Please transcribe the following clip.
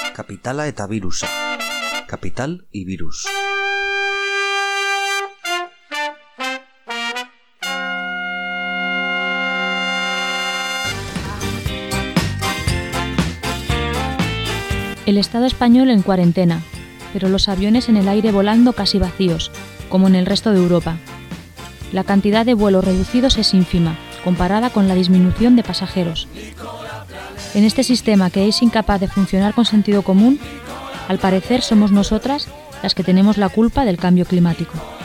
Kapitala eta virusa. Capital y virus. El Estado español en cuarentena, pero los aviones en el aire volando casi vacíos, como en el resto de Europa. La cantidad de vuelos reducidos es ínfima, comparada con la disminución de pasajeros. En este sistema que es incapaz de funcionar con sentido común, al parecer somos nosotras las que tenemos la culpa del cambio climático.